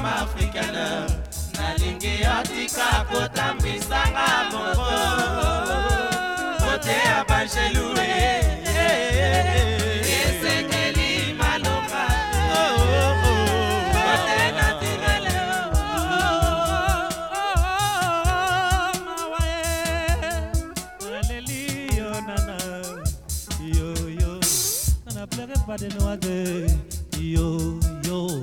femme africaine. Nalingi otika kotambisanga moko. Kote ya banjeloué. Esekeli malonga. Kote naturele. Ne pleurez pas de noix de yo yo.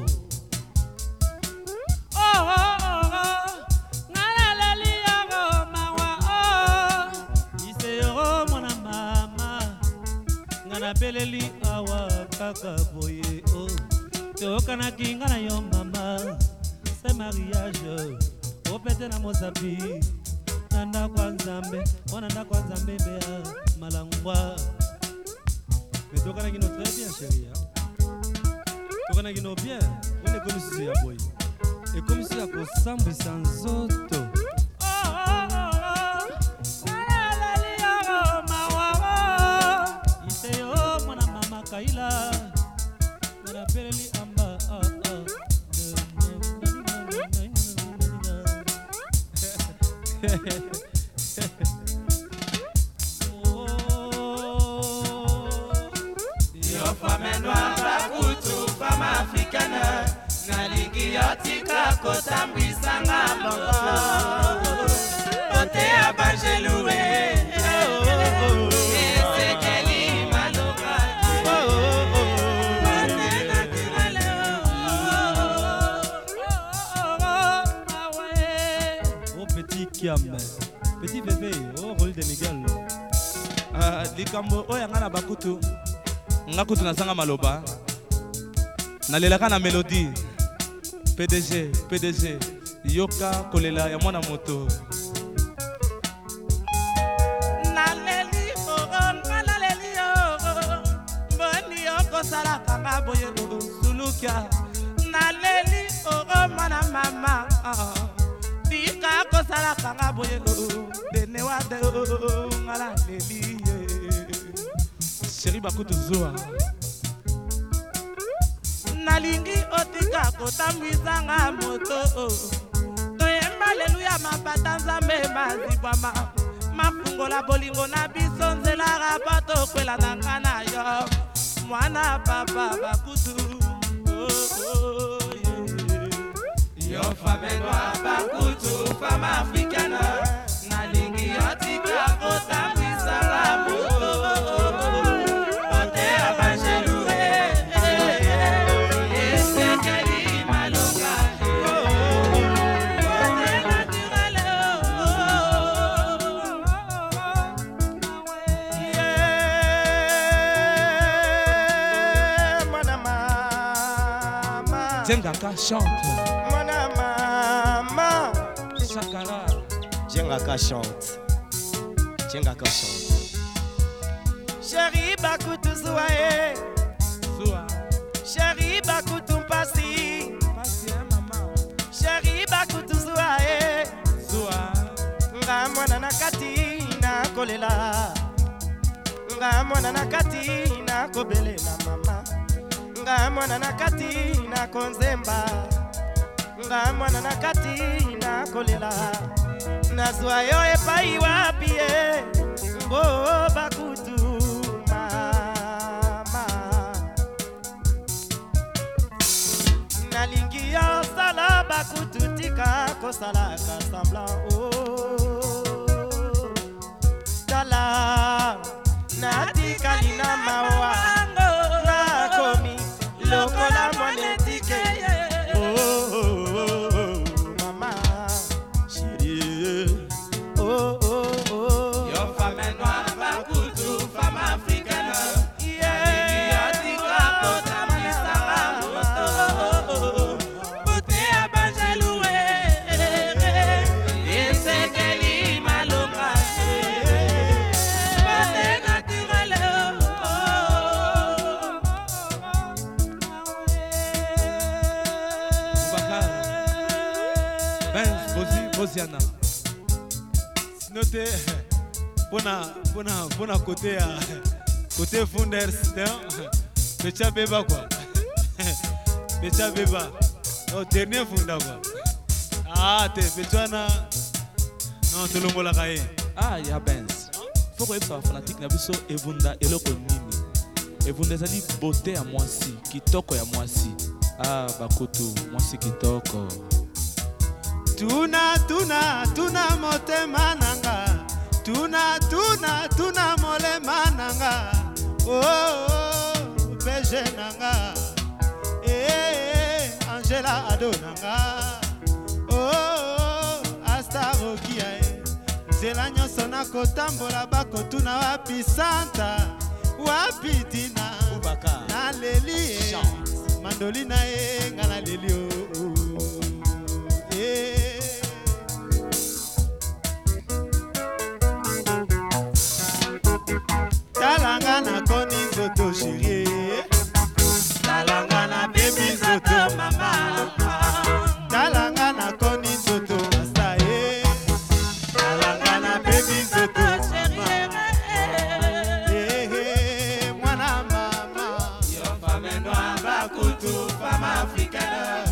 Oh oh oh oh, ngala li yo mawa oh. Ise yo mona mama, ngana beleli awa kaka boye oh. Te okana kinga na yo mama, c'est mariage. O pete na mozabi, nanda kwa nzambe, nanda kwa nzambe bea malangwa. Mais tu connais très bien, chérie. Tu connais bien. On est comme si c'est boy. Et comme si à cause sambu sans auto. Femme noire bakutu femme africaine. Nalingi otika kotambisanga moko. Kote ya banjeloué. Esekeli malonga. Kote naturele. Oh petit Kiam, petit bébé, oh rôle de Miguel. Likambo oya ngana bakutu. Ngakutu nasanga maloba nalelaka na mélodie PDG yoka kolela ya mwana moto naleli naleli mboni yoko sala kanga boye sulukia naleli mana mama dika ko sala kanga boye dene wa de ngala leli Chérie bakutu zoa nalingi otika kotambisanga moto toyemba leluya mapata nzambe mazibwama mafungola bolingo na biso nzela rapa tokwela na nga na yo mwana papa bakutu yo femme noire bakutu femme africaine nalingi otika kotambisanga moto Djengaka chante. Mona mama Shakara. Djengaka chante. Djengaka chante. Chérie bakutu zouae. Zoua. Chérie bakutu mpasi. Pasi mama. Chérie bakutu zouae. Zoua. Nga mwana na kati na kolela. Nga mwana na kati na kobelela mama. Nga mwana na kati na konzemba. Nga mwana na kati na kolela. Nazwa yo epai wapi e Mbo bakutu mama. Nalingi yo sala bakutu tika kosala kasamblan Dala natika lina mawa Nakomi lokola monetike mama chérie yo femme noire bakutu femme africaine yotika kotambisanga moto bote ya banjeloué esekeli malonga bote naturele Bosiana. Sinote pona côté Funders, Pecha Beba quoi. Pecha Beba. Au dernier funda quoi. Ah, t'es Betouana. Non, tu l'ongola kaye. Ah, ya Benz. Faut que ça fanatique na biso evunda eloko nini. Evunda zali beauté ya mwasi, kitoko ya mwasi. Ah, bakutu, mwasi kitoko. Tuna motema nanga. Tuna molema nanga. Oh, beje nanga. Angela ado nanga. Oh, asta rokia. Zela nyonso na kotambola bakotuna wapi Santa. Wapi Tina. Na leli. Mandolina ngala leli oh. Talanga na koni zoto chérie. Talanga na baby zoto mama. Talanga na koni zoto masaye. Talanga na baby zoto chérie. Mwana mama. Yo femme noire bakutu femme africaine.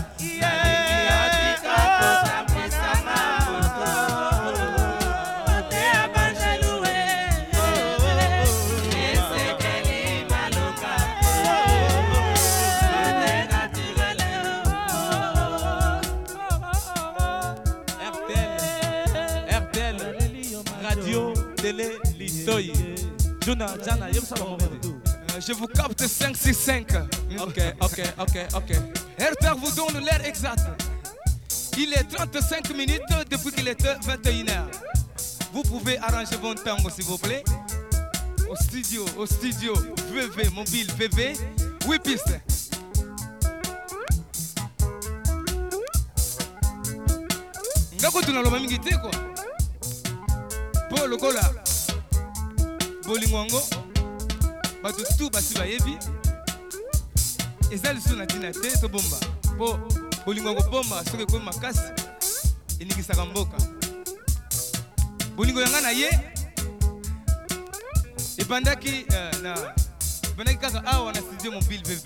Je vous capte 565. Ok. RTL vous donne l'heure exacte. Il est 35 minutes depuis qu'il est 21h. Vous pouvez arranger bon temps s'il vous plaît. Au studio VV, mobile VV, 8 pistes. Ngako tunaloba mingi te quoi. Po lokola bolingwango bato tout basi bayebi ezali so na tina te to bomba po bolingwango bomba soki ko makasi eningisaka mboka bolingo yanga na ye ebandaki kaka awa na studio mobile VV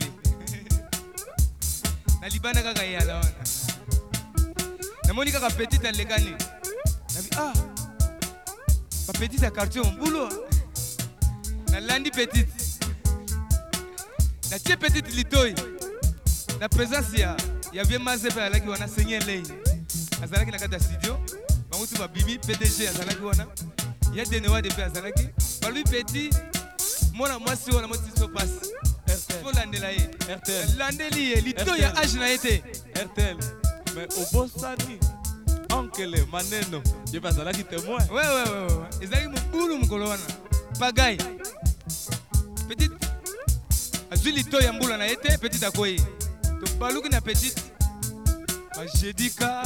na libanda kaka ye ala wana namoni kaka petit alekani nabi ba petit à quartier mon boulot na landi petite na tie petite litoy na présence ya vieux mazepe alaki wana seigneur lei azalaki na kata studio bangutu ba bibi PDG azalaki wana ya denewa de pe azalaki balu petit mona mwasi wana moti so passe faut landela ye RTL landeli ye litoy ya age na été RTL mais au Bosani Onkele maneno je pas là qui témoin ouais ezali mubulu mukolo wana pagay petite azuli to ya mbula na été petite akoyi to baluki na petite ajedika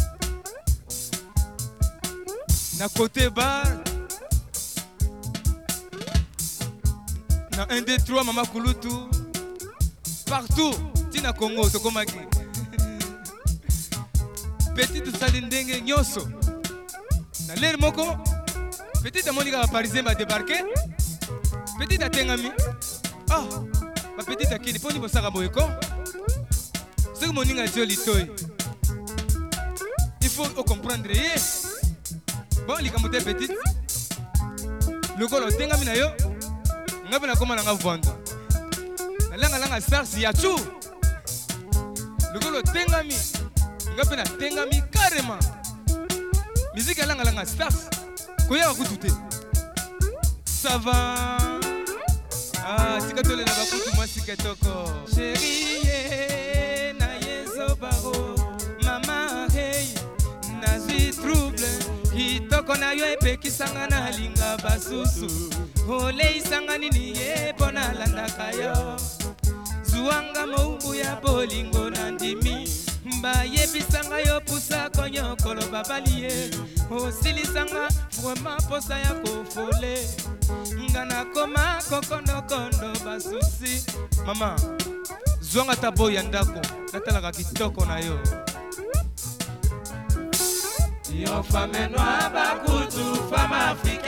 na côté bar na 1 2 3 mama kulutu partout tina Congo to komaki petite sali ndenge nyoso na l'air moko petite monika ba parisien ba débarquer petite atengami ba petite akini poni bosaka boyeko ce que moninga tio litoy il faut comprendre ye bon likambo te petite lokolo tengami na yo ngabe na koma na nga vendre na langa stars ya chu lokolo tengami ngape na tengami carrément musique langa stars koya kutu te ça va tika tole na bakutu mwasi ketoko chérie na yeso baro mama hey nazwi trouble kitoko na yo epekisanga na linga basusu oleisanga nini ye pona landaka yo zuanga moumbu ya bolingo na ndimi bayebisanga yo pusa konyokolo babali ye osilisanga vraiment posa ya kofole nga nakoma kokondokondo basusi mama zwanga tabo ya ndako natalaka kitoko na yo yo femme noire bakutu femme africaine